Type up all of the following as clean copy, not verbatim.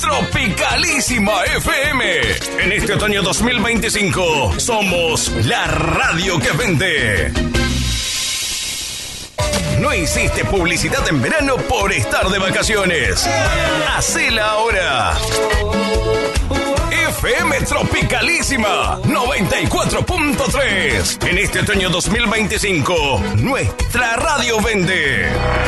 Tropicalísima FM. En este otoño 2025 somos la radio que vende. No hiciste publicidad en verano por estar de vacaciones. Hacela ahora. FM Tropicalísima 94.3. En este otoño 2025, nuestra radio vende.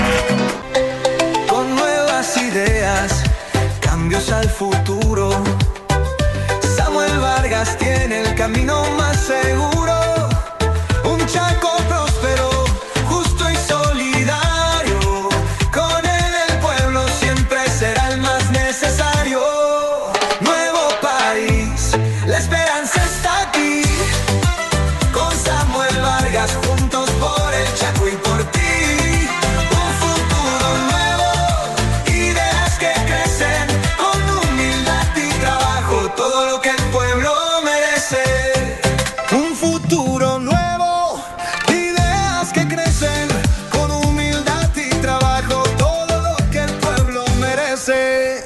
Con nuevas ideas, cambios al futuro. Samuel Vargas tiene el camino más seguro. Un Chaco próspero, justo y solidario. Con él el pueblo siempre será el más necesario. Nuevo país, la esperanza está aquí. Con Samuel Vargas juntos por el Chaco y por ti. Un futuro nuevo, ideas que crecen con humildad y trabajo. Todo lo que el pueblo merece. Un futuro nuevo, ideas que crecen con humildad y trabajo. Todo lo que el pueblo merece.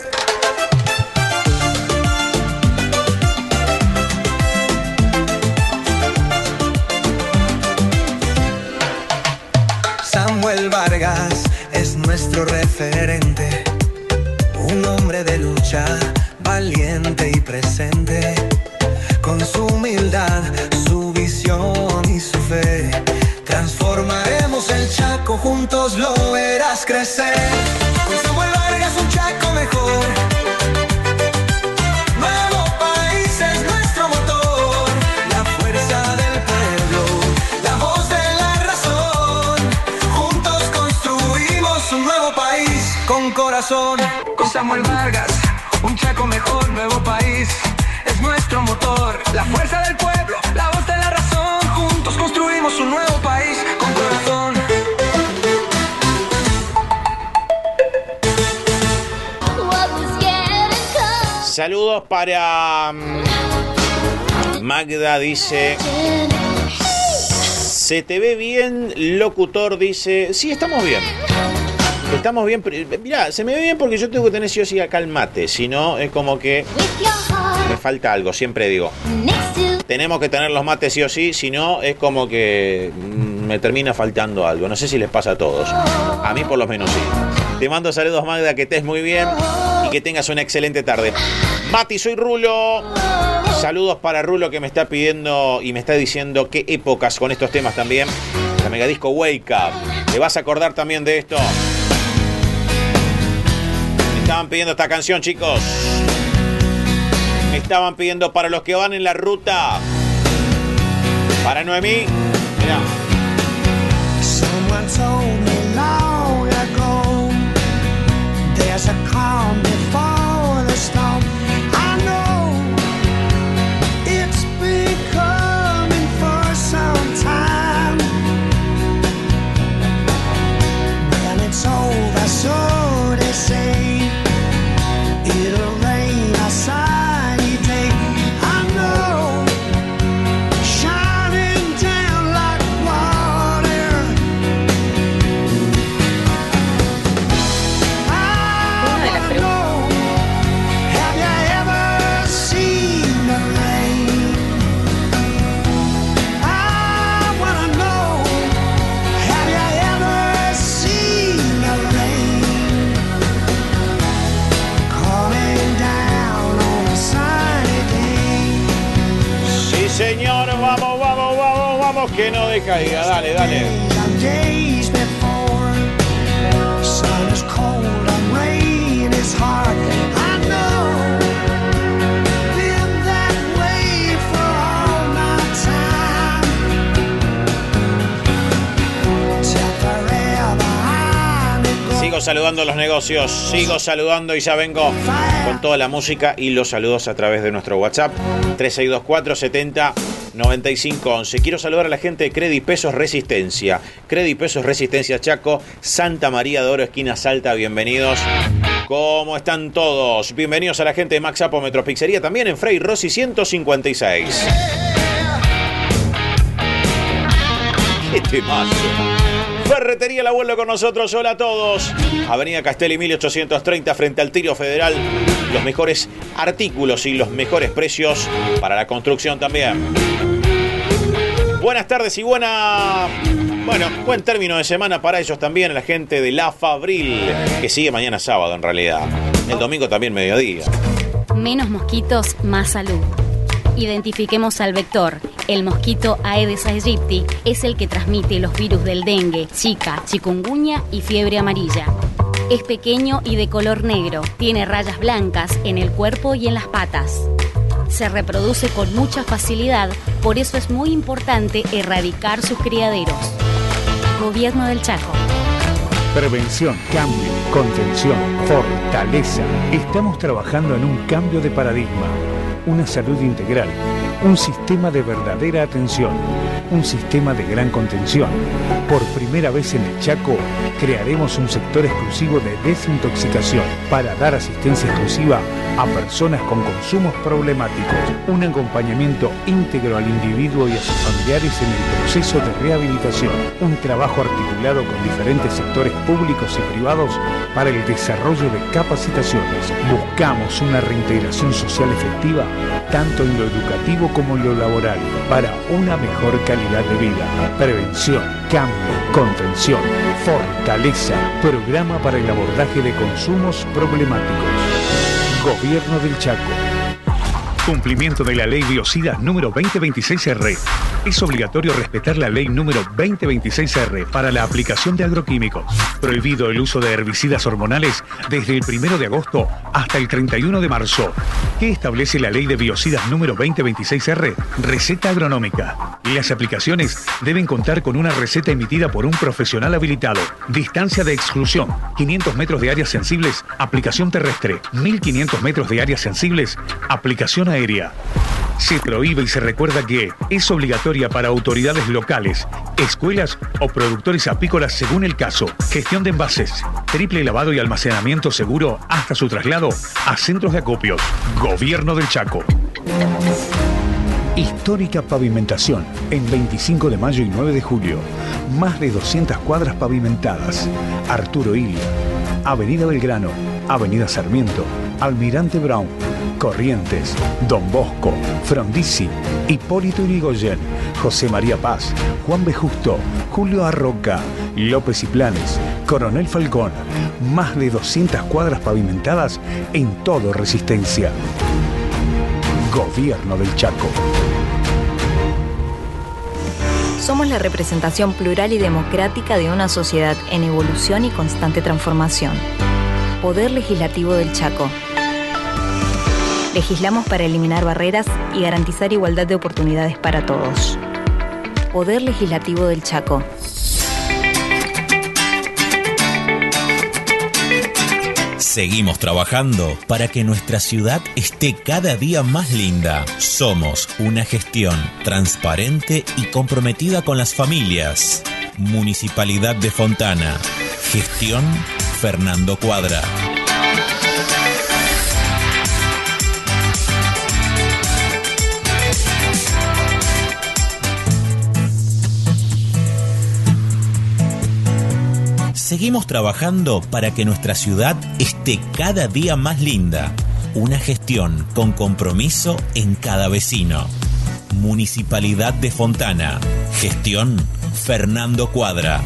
Samuel Vargas es nuestro referente, un hombre de lucha, valiente y presente, con su humildad, su visión y su fe. Transformaremos el Chaco, juntos lo verás crecer. Con Samuel Vargas un Chaco mejor. Nuevo país es nuestro motor, la fuerza del pueblo, la voz de la razón. Juntos construimos un nuevo país con corazón. Con Samuel Vargas, un Chaco mejor, nuevo país es nuestro motor, la fuerza del pueblo, la voz de la razón. Juntos construimos un nuevo país con corazón. Saludos para Magda, dice. Se te ve bien, locutor, dice. Sí, estamos bien. Estamos bien. Mirá, se me ve bien porque yo tengo que tener sí o sí acá el mate. Si no, es como que me falta algo, siempre digo. Tenemos que tener los mates sí o sí, si no, es como que me termina faltando algo. No sé si les pasa a todos. A mí por lo menos sí. Te mando saludos, Magda, que estés muy bien y que tengas una excelente tarde. Mati, soy Rulo. Saludos para Rulo, que me está pidiendo y me está diciendo qué épocas con estos temas también. La megadisco Wake Up. ¿Te vas a acordar también de esto? Me estaban pidiendo esta canción, chicos. Me estaban pidiendo para los que van en la ruta. Para Noemí. Mirá. Someone told me long ago, there's a calm before the storm. I know it's been coming for some time. When it's over, so they say, it'll rain outside day. I know, shining down like water. I wanna know, have you ever seen the rain? I wanna know, have you ever seen the rain coming down on a sunny day? Sí, señor. Vamos, vamos, vamos, vamos. Que no decaiga. Dale, dale. Days before, sun is cold and rain is hard. I know, been that way for all my time. Till forever I'm it Sigo saludando los negocios. Sigo saludando y ya vengo con toda la música y los saludos a través de nuestro WhatsApp 3624 70 95 11. Quiero saludar a la gente de Credi Pesos Resistencia. Credi Pesos Resistencia Chaco, Santa María de Oro, esquina Salta. Bienvenidos. ¿Cómo están todos? Bienvenidos a la gente de Max Apo Metropizzería, también en Frei Rossi 156. ¡Qué temazo! Ferretería El Abuelo con nosotros. Hola a todos. Avenida Castelli 1830 frente al Tiro Federal. Los mejores artículos y los mejores precios para la construcción también. Buenas tardes y buen término de semana para ellos también, la gente de La Fabril, que sigue mañana sábado en realidad. El domingo también mediodía. Menos mosquitos, más salud. Identifiquemos al vector. El mosquito Aedes aegypti es el que transmite los virus del dengue, zika, chikungunya y fiebre amarilla. Es pequeño y de color negro. Tiene rayas blancas en el cuerpo y en las patas. Se reproduce con mucha facilidad, por eso es muy importante erradicar sus criaderos. Gobierno del Chaco. Prevención, cambio, contención, fortaleza. Estamos trabajando en un cambio de paradigma. Una salud integral, un sistema de verdadera atención, un sistema de gran contención. Por primera vez en el Chaco, crearemos un sector exclusivo de desintoxicación para dar asistencia exclusiva a personas con consumos problemáticos, un acompañamiento íntegro al individuo y a sus familiares en el proceso de rehabilitación, un trabajo articulado con diferentes sectores públicos y privados para el desarrollo de capacitaciones. Buscamos una reintegración social efectiva, tanto en lo educativo como en lo laboral, para una mejor calidad de vida. Prevención, cambio, contención, fortaleza, programa para el abordaje de consumos problemáticos. Gobierno del Chaco. Cumplimiento de la Ley Biocidas número 2026R. Es obligatorio respetar la Ley número 2026R para la aplicación de agroquímicos. Prohibido el uso de herbicidas hormonales desde el 1 de agosto hasta el 31 de marzo. ¿Qué establece la Ley de Biocidas número 2026R? Receta agronómica. Las aplicaciones deben contar con una receta emitida por un profesional habilitado. Distancia de exclusión: 500 metros de áreas sensibles, aplicación terrestre. 1500 metros de áreas sensibles, aplicación aérea. Se prohíbe y se recuerda que es obligatoria para autoridades locales, escuelas o productores apícolas según el caso. Gestión de envases, triple lavado y almacenamiento seguro hasta su traslado a centros de acopios. Gobierno del Chaco. Histórica pavimentación en 25 de mayo y 9 de julio. Más de 200 cuadras pavimentadas. Arturo Illia, Avenida Belgrano, Avenida Sarmiento, Almirante Brown, Corrientes, Don Bosco, Frondizi, Hipólito Yrigoyen, José María Paz, Juan B. Justo, Julio Arroca, López y Planes, Coronel Falcón. Más de 200 cuadras pavimentadas en todo Resistencia. Gobierno del Chaco. Somos la representación plural y democrática de una sociedad en evolución y constante transformación. Poder Legislativo del Chaco. Legislamos para eliminar barreras y garantizar igualdad de oportunidades para todos. Poder Legislativo del Chaco. Seguimos trabajando para que nuestra ciudad esté cada día más linda. Somos una gestión transparente y comprometida con las familias. Municipalidad de Fontana. Gestión Fernando Cuadra. Seguimos trabajando para que nuestra ciudad esté cada día más linda. Una gestión con compromiso en cada vecino. Municipalidad de Fontana. Gestión Fernando Cuadra.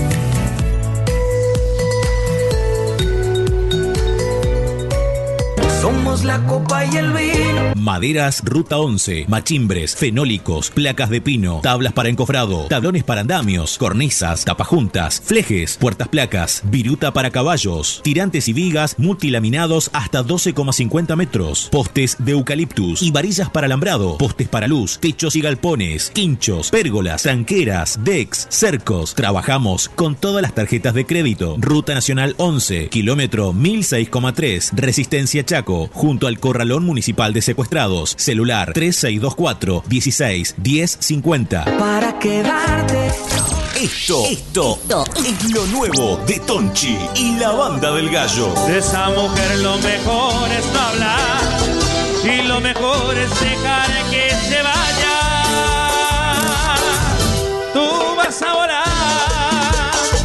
Somos la copa y el vino. Maderas Ruta 11, machimbres, fenólicos, placas de pino, tablas para encofrado, tablones para andamios, cornisas, tapajuntas, flejes, puertas placas, viruta para caballos, tirantes y vigas multilaminados hasta 12,50 metros, postes de eucaliptus y varillas para alambrado, postes para luz, techos y galpones, quinchos, pérgolas, tranqueras, decks, cercos. Trabajamos con todas las tarjetas de crédito. Ruta Nacional 11, kilómetro 1006,3, Resistencia Chaco, junto al Corralón Municipal de Secuestrados. Celular 3624 16 10 50. Para quedarte. Esto es lo nuevo de Tonchi y la Banda del Gallo. De esa mujer lo mejor es no hablar y lo mejor es dejar que se vaya. Tú vas a volar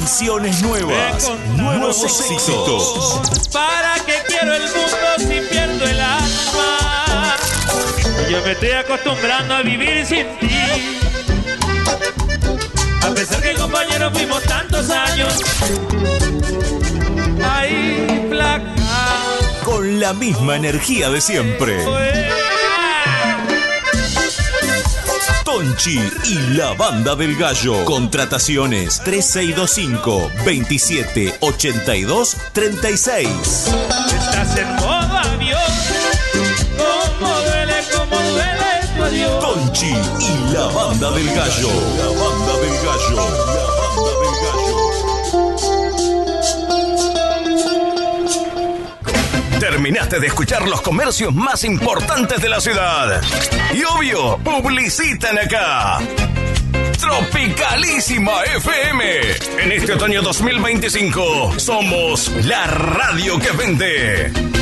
canciones nuevas, nuevos éxitos. ¿Para qué quiero el mundo si pierdo el alma? Yo me estoy acostumbrando a vivir sin ti. A pesar que compañeros fuimos tantos años. Ay, flaca. Con la misma energía de siempre. Tonchi y la Banda del Gallo. Contrataciones 3625-2782-36. Estás en modo avión. Como duele tu adiós. Tonchi y la Banda del Gallo. La Banda del Gallo. La Banda del Gallo. Terminaste de escuchar los comercios más importantes de la ciudad. Y obvio, publicitan acá. Tropicalísima FM. En este otoño 2025, somos la radio que vende.